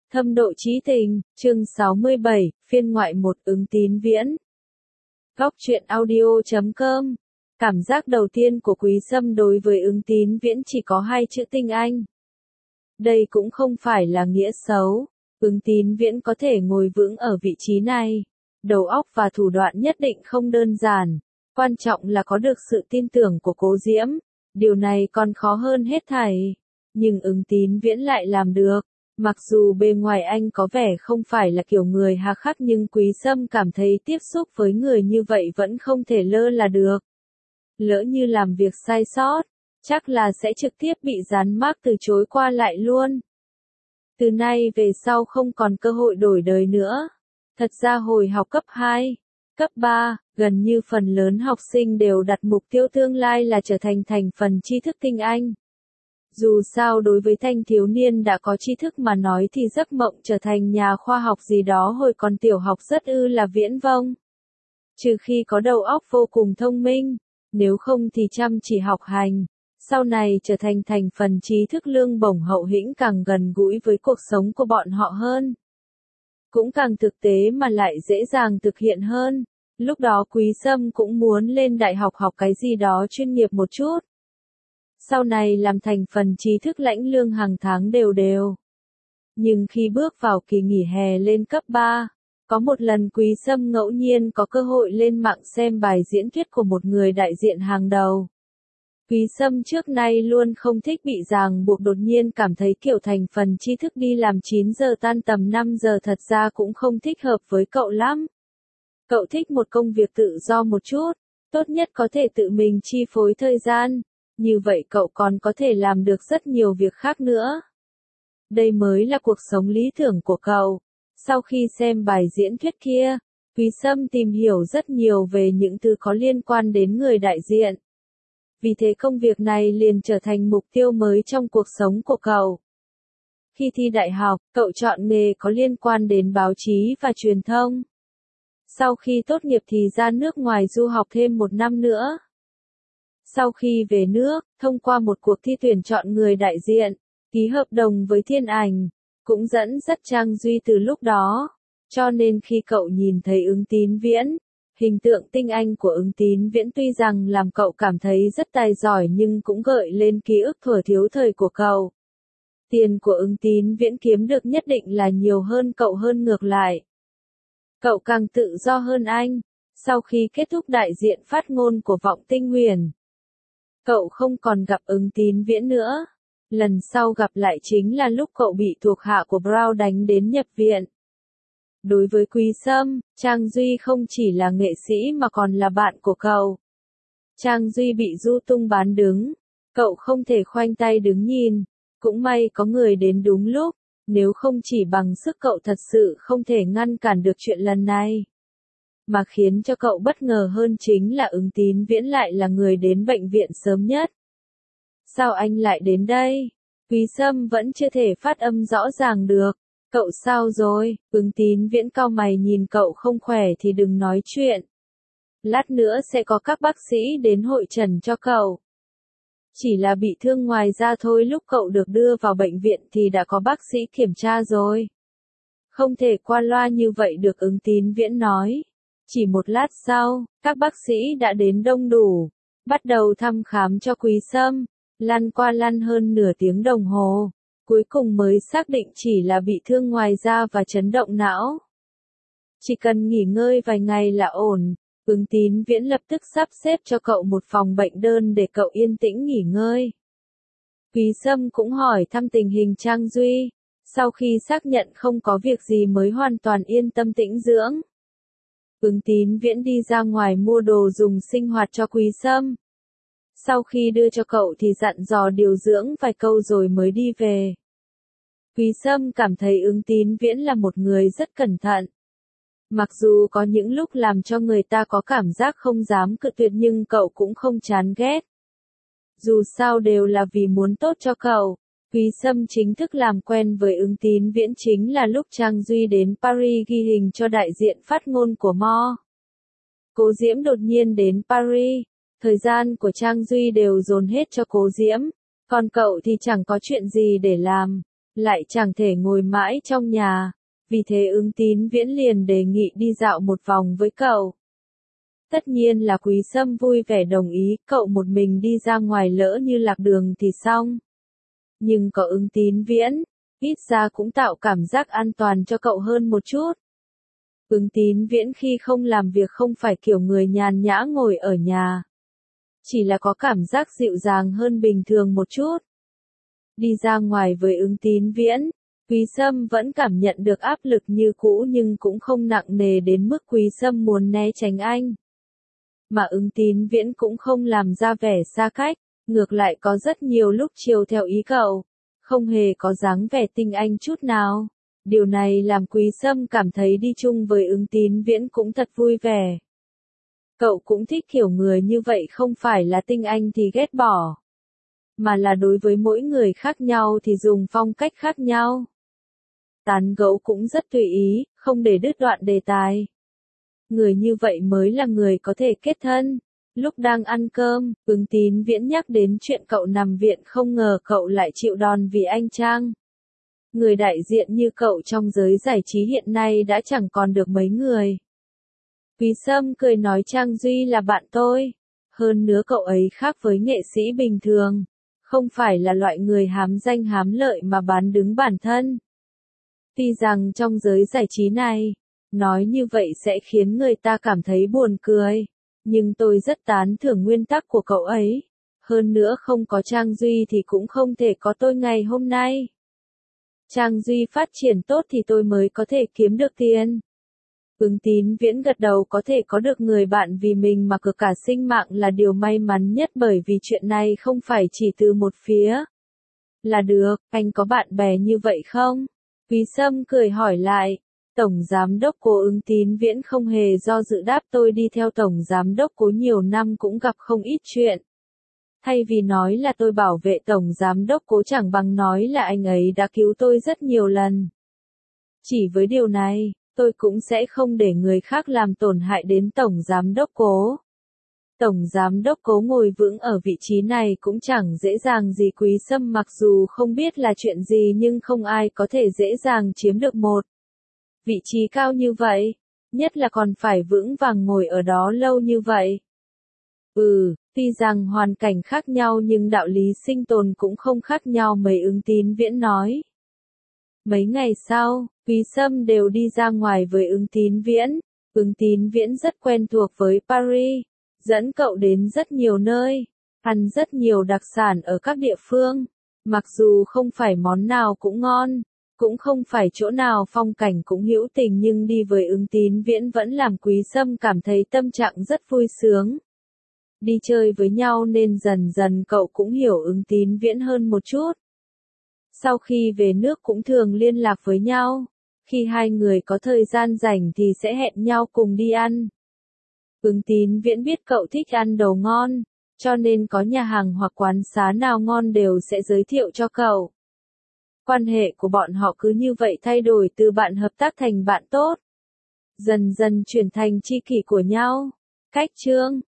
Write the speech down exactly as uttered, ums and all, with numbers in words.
Thâm độ chí tình, chương sáu mươi bảy, phiên ngoại một Ứng Tín Viễn. Góc truyện audio chấm com. Cảm giác đầu tiên của Quý Sâm đối với Ứng Tín Viễn chỉ có hai chữ tinh anh. Đây cũng không phải là nghĩa xấu. Ứng Tín Viễn có thể ngồi vững ở vị trí này. Đầu óc và thủ đoạn nhất định không đơn giản. Quan trọng là có được sự tin tưởng của Cố Diễm. Điều này còn khó hơn hết thảy. Nhưng Ứng Tín Viễn lại làm được. Mặc dù bề ngoài anh có vẻ không phải là kiểu người hà khắc nhưng Quý Sâm cảm thấy tiếp xúc với người như vậy vẫn không thể lơ là được. Lỡ như làm việc sai sót, chắc là sẽ trực tiếp bị dán mác từ chối qua lại luôn. Từ nay về sau không còn cơ hội đổi đời nữa. Thật ra hồi học cấp hai, cấp ba, gần như phần lớn học sinh đều đặt mục tiêu tương lai là trở thành thành phần tri thức tinh anh. Dù sao đối với thanh thiếu niên đã có tri thức mà nói thì giấc mộng trở thành nhà khoa học gì đó hồi còn tiểu học rất ư là viễn vông. Trừ khi có đầu óc vô cùng thông minh, nếu không thì chăm chỉ học hành, sau này trở thành thành phần trí thức lương bổng hậu hĩnh càng gần gũi với cuộc sống của bọn họ hơn. Cũng càng thực tế mà lại dễ dàng thực hiện hơn. Lúc đó Quý Sâm cũng muốn lên đại học học cái gì đó chuyên nghiệp một chút. Sau này làm thành phần trí thức lãnh lương hàng tháng đều đều. Nhưng khi bước vào kỳ nghỉ hè lên cấp ba, có một lần Quý Sâm ngẫu nhiên có cơ hội lên mạng xem bài diễn thuyết của một người đại diện hàng đầu. Quý Sâm trước nay luôn không thích bị ràng buộc, đột nhiên cảm thấy kiểu thành phần tri thức đi làm chín giờ tan tầm năm giờ thật ra cũng không thích hợp với cậu lắm. Cậu thích một công việc tự do một chút, tốt nhất có thể tự mình chi phối thời gian. Như vậy cậu còn có thể làm được rất nhiều việc khác nữa. Đây mới là cuộc sống lý tưởng của cậu. Sau khi xem bài diễn thuyết kia, Quý Sâm tìm hiểu rất nhiều về những thứ có liên quan đến người đại diện. Vì thế công việc này liền trở thành mục tiêu mới trong cuộc sống của cậu. Khi thi đại học, cậu chọn nghề có liên quan đến báo chí và truyền thông. Sau khi tốt nghiệp thì ra nước ngoài du học thêm một năm nữa. Sau khi về nước, thông qua một cuộc thi tuyển chọn người đại diện, ký hợp đồng với Thiên Ảnh, cũng dẫn dắt Trang Duy từ lúc đó. Cho nên khi cậu nhìn thấy Ứng Tín Viễn, hình tượng tinh anh của Ứng Tín Viễn tuy rằng làm cậu cảm thấy rất tài giỏi nhưng cũng gợi lên ký ức thuở thiếu thời của cậu. Tiền của Ứng Tín Viễn kiếm được nhất định là nhiều hơn cậu hơn ngược lại. Cậu càng tự do hơn anh. Sau khi kết thúc đại diện phát ngôn của Vọng Tinh Huyền, cậu không còn gặp Ứng Tín Viễn nữa. Lần sau gặp lại chính là lúc cậu bị thuộc hạ của Brown đánh đến nhập viện. Đối với Quý Sâm, Trang Duy không chỉ là nghệ sĩ mà còn là bạn của cậu. Trang Duy bị du tung bán đứng. Cậu không thể khoanh tay đứng nhìn. Cũng may có người đến đúng lúc. Nếu không chỉ bằng sức cậu thật sự không thể ngăn cản được chuyện lần này. Mà khiến cho cậu bất ngờ hơn chính là Ứng Tín Viễn lại là người đến bệnh viện sớm nhất. Sao anh lại đến đây? Quý Sâm vẫn chưa thể phát âm rõ ràng được. Cậu sao rồi? Ứng Tín Viễn cau mày nhìn cậu không khỏe thì đừng nói chuyện. Lát nữa sẽ có các bác sĩ đến hội trần cho cậu. Chỉ là bị thương ngoài da thôi, lúc cậu được đưa vào bệnh viện thì đã có bác sĩ kiểm tra rồi. Không thể qua loa như vậy được, Ứng Tín Viễn nói. Chỉ một lát sau, các bác sĩ đã đến đông đủ, bắt đầu thăm khám cho Quý Sâm, lăn qua lăn hơn nửa tiếng đồng hồ, cuối cùng mới xác định chỉ là bị thương ngoài da và chấn động não. Chỉ cần nghỉ ngơi vài ngày là ổn. Ứng Tín Viễn lập tức sắp xếp cho cậu một phòng bệnh đơn để cậu yên tĩnh nghỉ ngơi. Quý Sâm cũng hỏi thăm tình hình Trang Duy, sau khi xác nhận không có việc gì mới hoàn toàn yên tâm tĩnh dưỡng. Ứng Tín Viễn đi ra ngoài mua đồ dùng sinh hoạt cho Quý Sâm. Sau khi đưa cho cậu thì dặn dò điều dưỡng vài câu rồi mới đi về. Quý Sâm cảm thấy Ứng Tín Viễn là một người rất cẩn thận. Mặc dù có những lúc làm cho người ta có cảm giác không dám cự tuyệt nhưng cậu cũng không chán ghét. Dù sao đều là vì muốn tốt cho cậu. Quý Sâm chính thức làm quen với Ứng Tín Viễn chính là lúc Trang Duy đến Paris ghi hình cho đại diện phát ngôn của Mo. Cố Diễm đột nhiên đến Paris. Thời gian của Trang Duy đều dồn hết cho Cố Diễm. Còn cậu thì chẳng có chuyện gì để làm. lại chẳng thể ngồi mãi trong nhà, vì thế Ứng Tín Viễn liền đề nghị đi dạo một vòng với cậu. Tất nhiên là Quý Sâm vui vẻ đồng ý, cậu một mình đi ra ngoài lỡ như lạc đường thì xong. Nhưng có Ứng Tín Viễn, ít ra cũng tạo cảm giác an toàn cho cậu hơn một chút. Ứng Tín Viễn khi không làm việc không phải kiểu người nhàn nhã ngồi ở nhà. Chỉ là có cảm giác dịu dàng hơn bình thường một chút. Đi ra ngoài với Ứng Tín Viễn, Quý Sâm vẫn cảm nhận được áp lực như cũ nhưng cũng không nặng nề đến mức Quý Sâm muốn né tránh anh. Mà Ứng Tín Viễn cũng không làm ra vẻ xa cách, ngược lại có rất nhiều lúc chiều theo ý cậu, không hề có dáng vẻ tinh anh chút nào. Điều này làm Quý Sâm cảm thấy đi chung với Ứng Tín Viễn cũng thật vui vẻ. Cậu cũng thích kiểu người như vậy, không phải là tinh anh thì ghét bỏ, mà là đối với mỗi người khác nhau thì dùng phong cách khác nhau. Tán gẫu cũng rất tùy ý, không để đứt đoạn đề tài. Người như vậy mới là người có thể kết thân. Lúc đang ăn cơm, Ứng Tín Viễn nhắc đến chuyện cậu nằm viện, không ngờ cậu lại chịu đòn vì anh Trang. Người đại diện như cậu trong giới giải trí hiện nay đã chẳng còn được mấy người. Quý Sâm cười nói Trang Duy là bạn tôi. Hơn nữa cậu ấy khác với nghệ sĩ bình thường. Không phải là loại người hám danh hám lợi mà bán đứng bản thân. Tuy rằng trong giới giải trí này, nói như vậy sẽ khiến người ta cảm thấy buồn cười. Nhưng tôi rất tán thưởng nguyên tắc của cậu ấy. Hơn nữa không có Trang Duy thì cũng không thể có tôi ngày hôm nay. Trang Duy phát triển tốt thì tôi mới có thể kiếm được tiền. Ứng Tín Viễn gật đầu, có thể có được người bạn vì mình mà cược cả sinh mạng là điều may mắn nhất, bởi vì chuyện này không phải chỉ từ một phía. Là được, anh có bạn bè như vậy không? Quý Sâm cười hỏi lại. Tổng Giám đốc Cố. Ứng Tín Viễn không hề do dự đáp, tôi đi theo Tổng Giám đốc Cố nhiều năm cũng gặp không ít chuyện. Thay vì nói là tôi bảo vệ Tổng Giám đốc Cố, chẳng bằng nói là anh ấy đã cứu tôi rất nhiều lần. Chỉ với điều này, tôi cũng sẽ không để người khác làm tổn hại đến Tổng Giám đốc Cố. Tổng Giám đốc Cố ngồi vững ở vị trí này cũng chẳng dễ dàng gì. Quý Sâm mặc dù không biết là chuyện gì nhưng không ai có thể dễ dàng chiếm được một vị trí cao như vậy, nhất là còn phải vững vàng ngồi ở đó lâu như vậy. Ừ, tuy rằng hoàn cảnh khác nhau nhưng đạo lý sinh tồn cũng không khác nhau mấy, Ứng Tín Viễn nói. Mấy ngày sau, Quý Sâm đều đi ra ngoài với Ứng Tín Viễn. Ứng Tín Viễn rất quen thuộc với Paris, dẫn cậu đến rất nhiều nơi, ăn rất nhiều đặc sản ở các địa phương. Mặc dù không phải món nào cũng ngon, cũng không phải chỗ nào phong cảnh cũng hữu tình, nhưng đi với Ứng Tín Viễn vẫn làm Quý Sâm cảm thấy tâm trạng rất vui sướng. Đi chơi với nhau nên dần dần cậu cũng hiểu Ứng Tín Viễn hơn một chút. Sau khi về nước cũng thường liên lạc với nhau. Khi hai người có thời gian rảnh thì sẽ hẹn nhau cùng đi ăn. Ứng Tín Viễn biết cậu thích ăn đồ ngon, cho nên có nhà hàng hoặc quán xá nào ngon đều sẽ giới thiệu cho cậu. Quan hệ của bọn họ cứ như vậy thay đổi từ bạn hợp tác thành bạn tốt. Dần dần chuyển thành tri kỷ của nhau. Cách chương